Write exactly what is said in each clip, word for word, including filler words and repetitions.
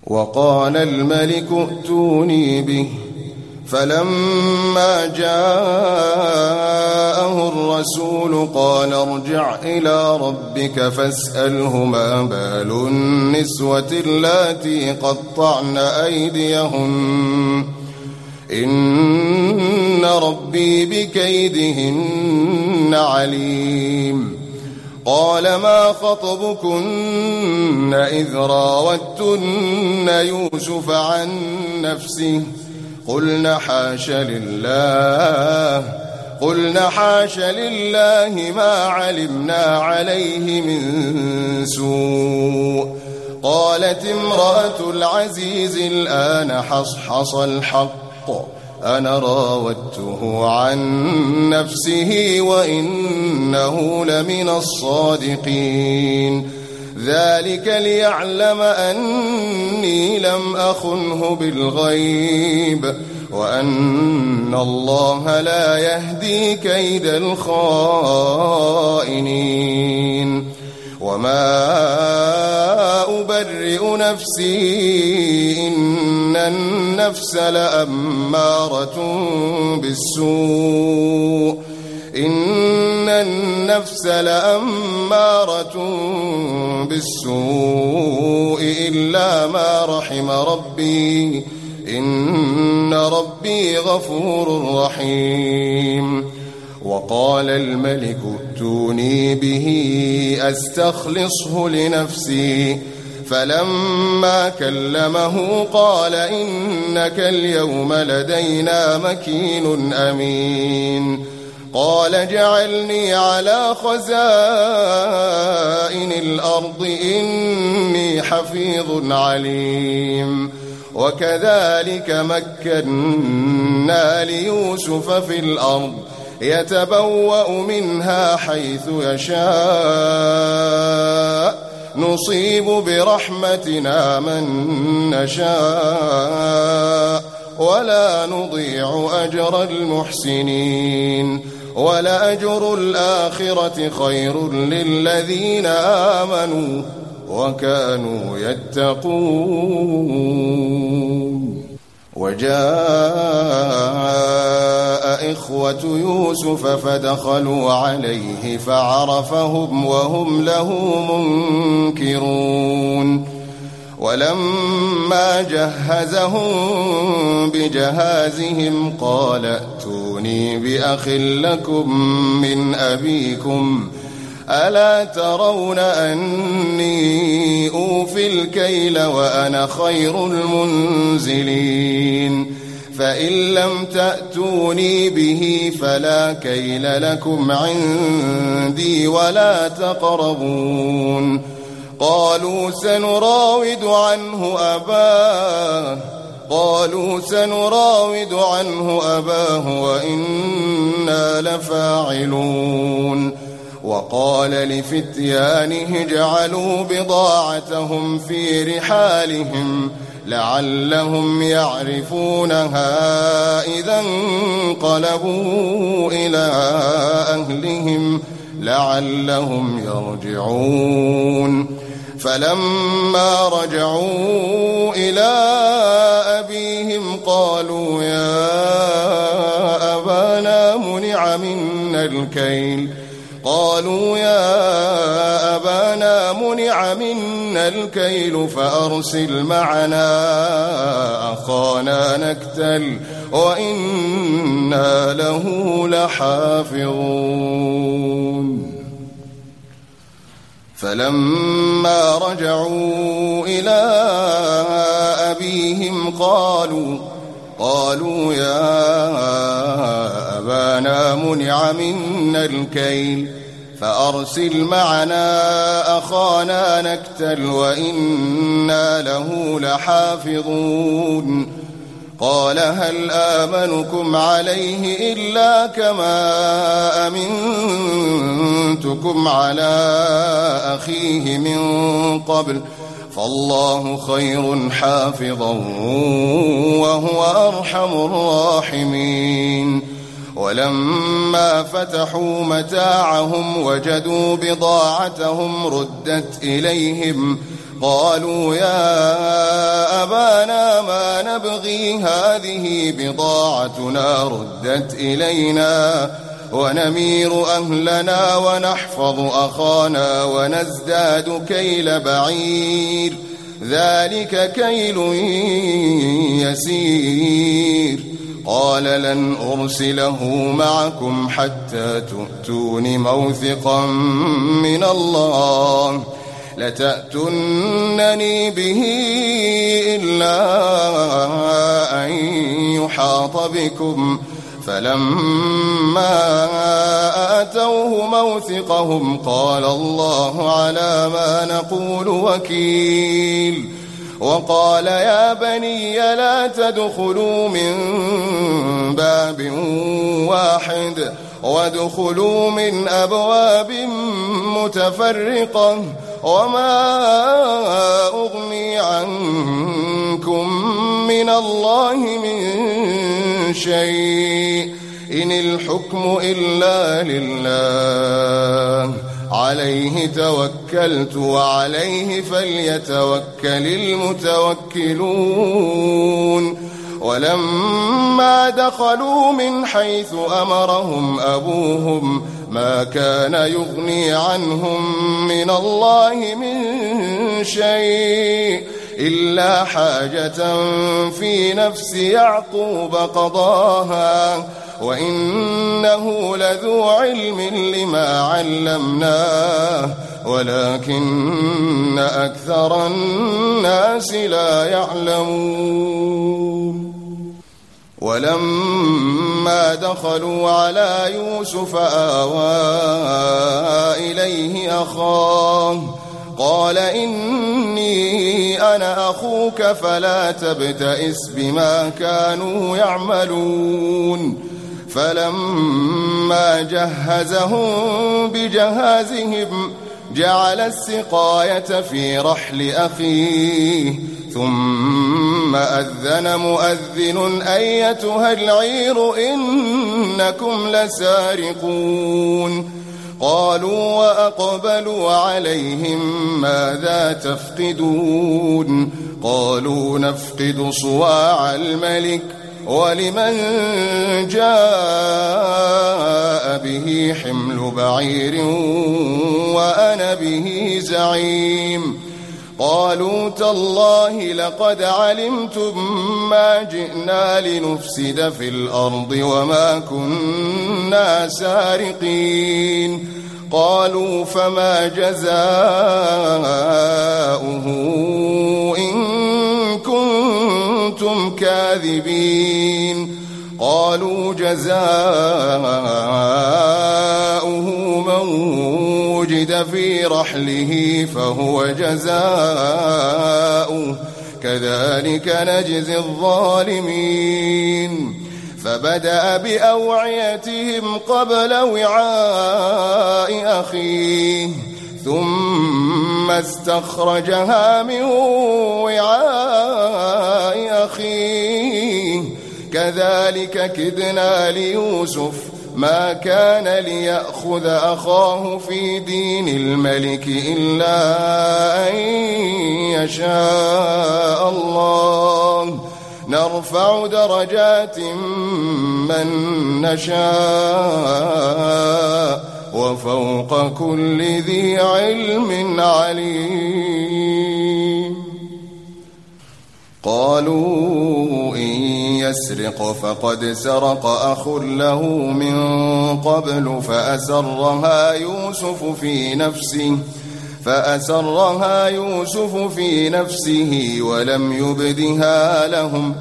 وقال الملك ائتوني به فلما جاءه الرسول قال ارجع إلى ربك فاسأله ما بال النسوة اللاتي قطعن أيديهن إن ربي بكيدهن عليم. قال ما خطبكن إذ راوتن يوسف عن نفسه قلن حاش لله قلن حاش لله ما علمنا عليه من سوء. قالت امرأة العزيز الآن حصحص الحق أنا راودته عن نفسه وإنه لمن الصادقين. ذلك ليعلم أني لم أخنه بالغيب وأن الله لا يهدي كيد الخائنين. وما أبرئ نفسي إن النفس لأمارة بالسوء إن النفس لأمارة بالسوء إلا ما رحم ربي إن ربي غفور رحيم. وقال الملك ائتوني به أستخلصه لنفسي فلما كلمه قال إنك اليوم لدينا مكين أمين. قال جعلني على خزائن الأرض إني حفيظ عليم. وكذلك مكنا ليوسف في الأرض يتبوأ منها حيث يشاء نصيب برحمتنا من نشاء ولا نضيع أجر المحسنين ولأجر الآخرة خير للذين آمنوا وكانوا يتقون. وجاء إخوة يوسف فدخلوا عليه فعرفهم وهم له منكرون. ولما جهزهم بجهازهم قال ائتوني بأخ لكم من أبيكم ألا ترون أني أوفي الكيل وأنا خير المنزلين. فإن لم تأتوني به فلا كيل لكم عندي ولا تقربون. قالوا سنراود عنه أباه قالوا سنراود عنه أباه وإنا لفاعلون. وقال لفتيانه اجعلوا بضاعتهم في رحالهم لعلهم يعرفونها إذا انقلبوا إلى أهلهم لعلهم يرجعون. فلما رجعوا إلى أبيهم قالوا يا أبانا منع منا الكيل قالوا يا أبانا منع منا الكيل فأرسل معنا أخانا نكتل وإنا له لحافظون. فلما رجعوا إلى أبيهم قالوا قالوا يا أبانا منع منا الكيل فأرسل معنا أخانا نكتل وإنا له لحافظون. قال هل آمنكم عليه إلا كما أمنتكم على أخيه من قبل فالله خير حافظا وهو أرحم الراحمين. ولما فتحوا متاعهم وجدوا بضاعتهم ردت إليهم قالوا يا نبغي هذه بضاعتنا ردت إلينا ونمير أهلنا ونحفظ أخانا ونزداد كيل بعير ذلك كيل يسير قال لن أرسله معكم حتى تؤتون موثقا من الله لتأتونني به إلا أن يحاط بكم فلما آتوه موثقهم قال الله على ما نقول وكيل وقال يا بني لا تدخلوا من باب واحد وادخلوا من أبواب متفرقة وما أغني عنكم من الله من شيء إن الحكم إلا لله عليه توكلت وعليه فليتوكل المتوكلون ولما دخلوا من حيث أمرهم أبوهم ما كان يغني عنهم من الله من شيء إلا حاجة في نفس يعقوب قضاها وإنه لذو علم لما علمناه ولكن أكثر الناس لا يعلمون ولما دخلوا على يوسف آوى إليه أخاه قال إني أنا أخوك فلا تبتئس بما كانوا يعملون فلما جهزهم بجهازهم جعل السقاية في رحل أخيه ثم أذن مؤذن أيتها العير إنكم لسارقون قالوا وأقبلوا عليهم ماذا تفقدون قالوا نفقد صواع الملك ولمن جاء به حمل بعير وأنا به زعيم قالوا تالله لقد علمتم ما جئنا لنفسد في الأرض وما كنا سارقين قالوا فما جزاؤه إن كنتم كاذبين قالوا جزاؤه من وجد في رحله فهو جزاؤه كذلك نجزي الظالمين فبدأ بأوعيتهم قبل وعاء أخيه ثم استخرجها من وعاء أخيه كذلك كدنا ليوسف ما كان ليأخذ أخاه في دين الملك إلا أن يشاء الله نرفع درجات من نشاء وفوق كل ذي علم عليم قالوا إن يسرق فقد سرق أخ له من قبل فأسرها يوسف في نفسه فأسرها يوسف في نفسه ولم يبدها لهم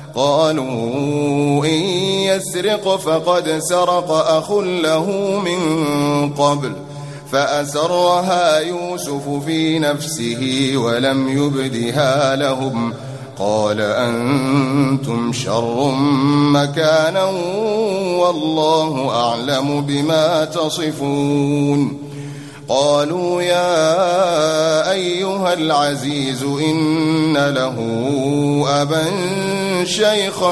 قالوا إن يسرق فقد سرق أخ له من قبل فأسرها يوسف في نفسه ولم يبدها لهم قال أنتم شر مكانا والله أعلم بما تصفون قالوا يا أيها العزيز إن له أبا شيخا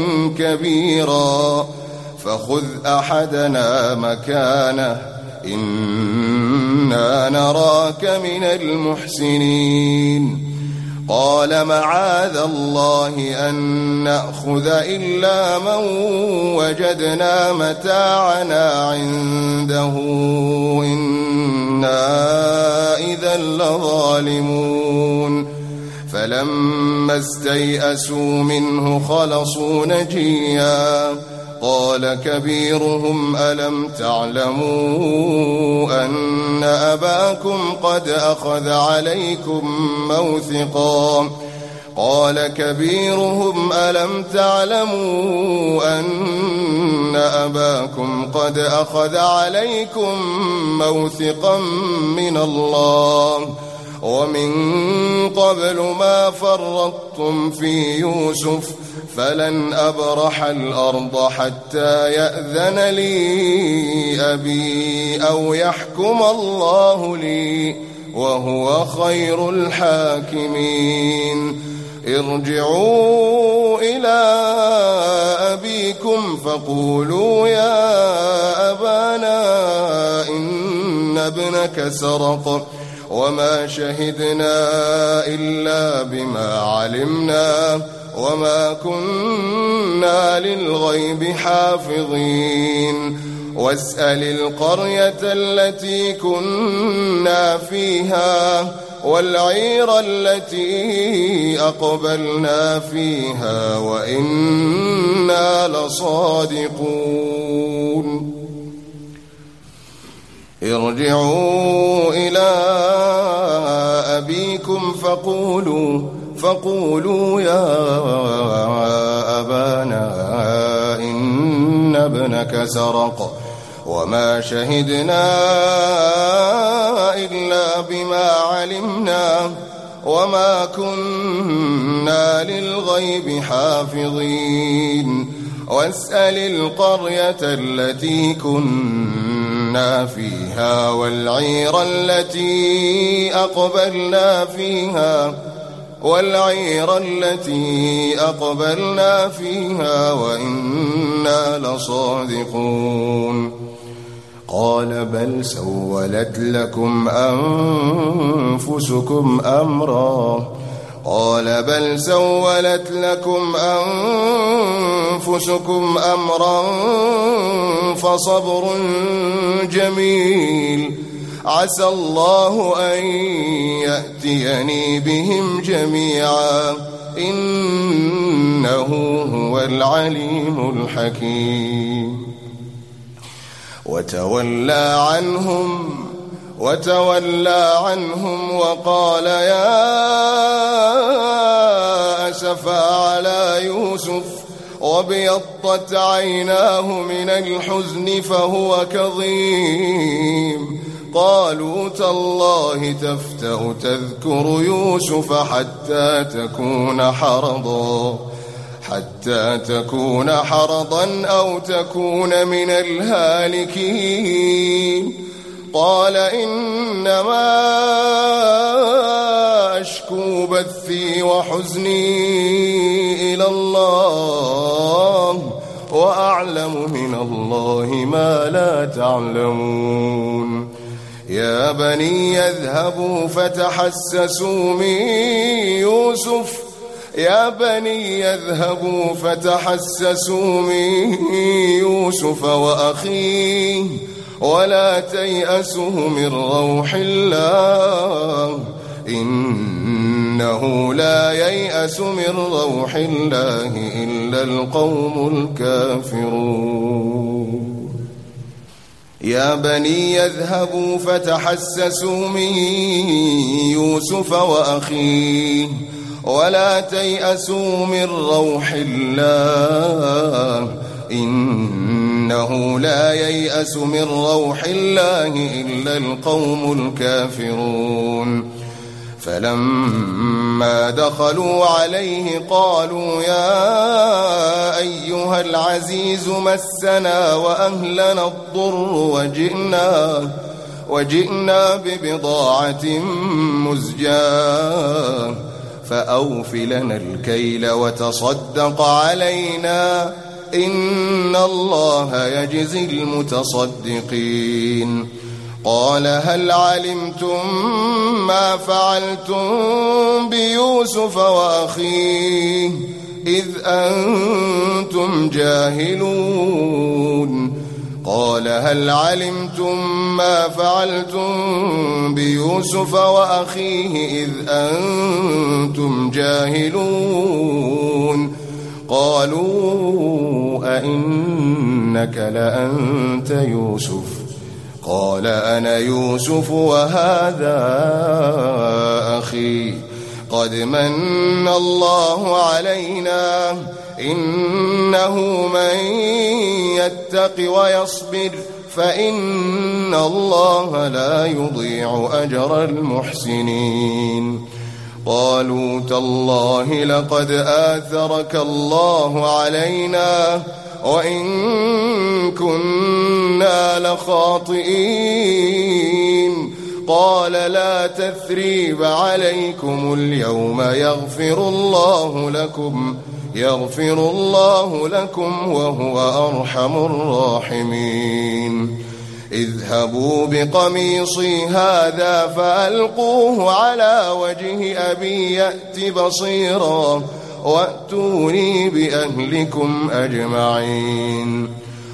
كبيرا فخذ أحدنا مكانه إنا نراك من المحسنين قال معاذ الله أن نأخذ إلا من وجدنا متاعنا عنده إنا إذا لظالمون فلما استيئسوا منه خلصوا نجيا قال كبيرهم ألم تعلموا أن أباكم قد أخذ عليكم موثقا قال كبيرهم ألم تعلموا أن أباكم قد أخذ عليكم موثقا من الله ومن قبل ما فرطتم في يوسف فلن أبرح الأرض حتى يأذن لي أبي أو يحكم الله لي وهو خير الحاكمين ارجعوا إلى أبيكم فقولوا يا أبانا إن ابنك سرق وما شهدنا إلا بما علمنا وما كنا للغيب حافظين واسأل القرية التي كنا فيها والعير التي أقبلنا فيها وإنا لصادقون ارجعوا إلى أبيكم فقولوا فقولوا يا أبانا إن ابنك سرق وما شهدنا إلا بما علمنا وما كنا للغيب حافظين واسأل القرية التي كنا فيها والعير التي أقبلنا فيها والعير التي أقبلنا فيها وإنا لصادقون قال بل سولت لكم أنفسكم أمرا قال بل سولت لكم أنفسكم أمرا فصبر جميل عسى الله أن يأتيني بهم جميعا إنه هو العليم الحكيم وتولى عنهم وتولى عنهم وقال يا أسفا على يوسف وابيضت عيناه من الحزن فهو كظيم قالوا تالله تفتأ تذكر يوسف حتى تكون حرضا حتى تكون حرضا أو تكون من الهالكين قال إنما أشكو بثي وحزني إلى الله وأعلم من الله ما لا تعلمون يا بني يذهبوا فتحسسوا من يوسف يا بني يذهبوا فتحسسوا من يوسف وأخيه ولا تيأسوا من روح الله إنه لا ييأس من روح الله إلا القوم الكافرون يا بني يذهبوا فتحسسوا من يوسف وأخيه ولا تيأسوا من روح الله إنه لا ييأس من روح الله إلا القوم الكافرون فلما دخلوا عليه قالوا يا أيها العزيز مسنا وأهلنا الضر وجئنا وجئنا ببضاعة مزجاة فأوف لنا الكيل وتصدق علينا إن الله يجزي المتصدقين قال هل علمتم ما فعلتم بيوسف وأخيه إذ أنتم جاهلون قال هل علمتم ما فعلتم بيوسف وأخيه إذ أنتم جاهلون قالوا أئنك لأنت يوسف قال أنا يوسف وهذا أخي قد من الله علينا إنه من يتق ويصبر فإن الله لا يضيع أجر المحسنين قالوا تالله لقد آثرك الله علينا وإن كنا لخاطئين قال لا تثريب عليكم اليوم يغفر الله لكم يغفر الله لكم وهو أرحم الراحمين اذهبوا بقميصي هذا فألقوه على وجه أبي يأت بصيرا وأتوني بأهلكم أجمعين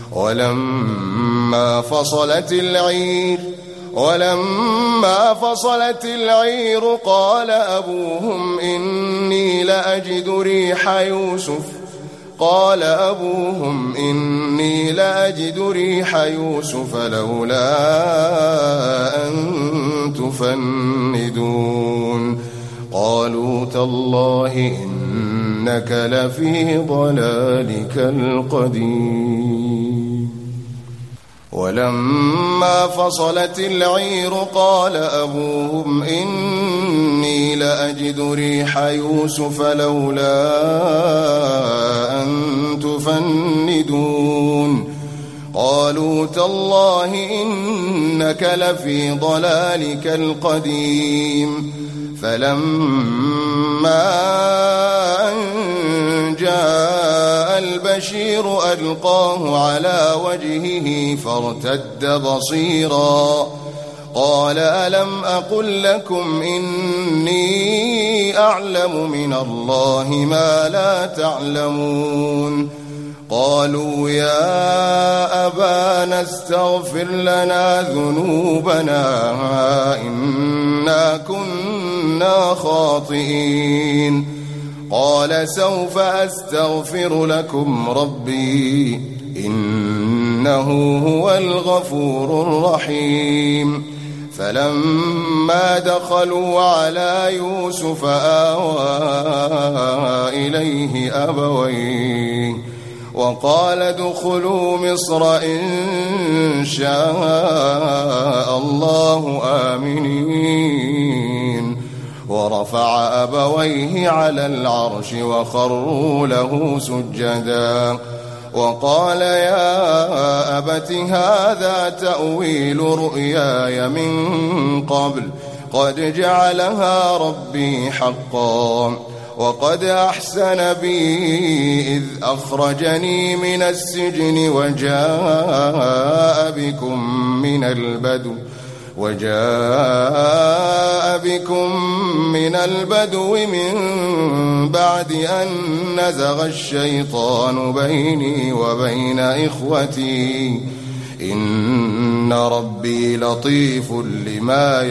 ولما فصلت العير ولما فصلت العير قال أبوهم إني لأجد ريح يوسف قال أبوهم إني لأجد ريح يوسف لولا أن تفندون قالوا تالله إنك لفي ضلالك القديم ولما فصلت العير قال أبوهم إني لأجد ريح يوسف لولا أن تفندون قالوا تالله إنك لفي ضلالك القديم فلما أن جاء البشير ألقاه على وجهه فارتد بصيرا قال ألم أقل لكم إني أعلم من الله ما لا تعلمون قالوا يا أبانا استغفر لنا ذنوبنا إنا كنا خاطئين قال سوف أستغفر لكم ربي إنه هو الغفور الرحيم فلما دخلوا على يوسف آوى إليه أبويه وقال ادخلوا مصر إن شاء الله آمنين ورفع أبويه على العرش وخروا له سجدا وقال يا أبت هذا تأويل رؤياي من قبل قد جعلها ربي حقا وقد أحسن بي إذ أخرجني من السجن وجاء بكم من البدو وجاء بكم من البدو من بعد أن نزغ الشيطان بيني وبين إخوتي إن ربي لطيف لما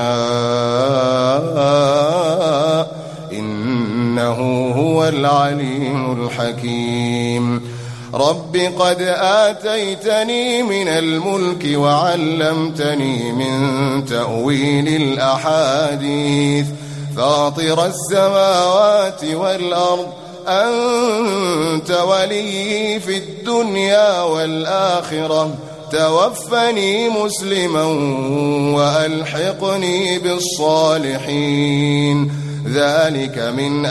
يشاء إنه هو العليم الحكيم رب قد آتيتني من الملك وعلمتني من تأويل الأحاديث فاطر السماوات والأرض أنت ولي في الدنيا والآخرة توفني مسلما وألحقني بالصالحين ذلك من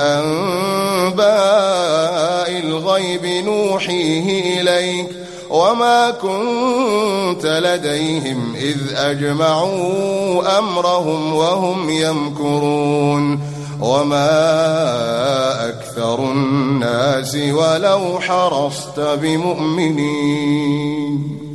أنباء الغيب نوحيه إليك وما كنت لديهم إذ أجمعوا أمرهم وهم يمكرون وما أكثر الناس ولو حرصت بمؤمنين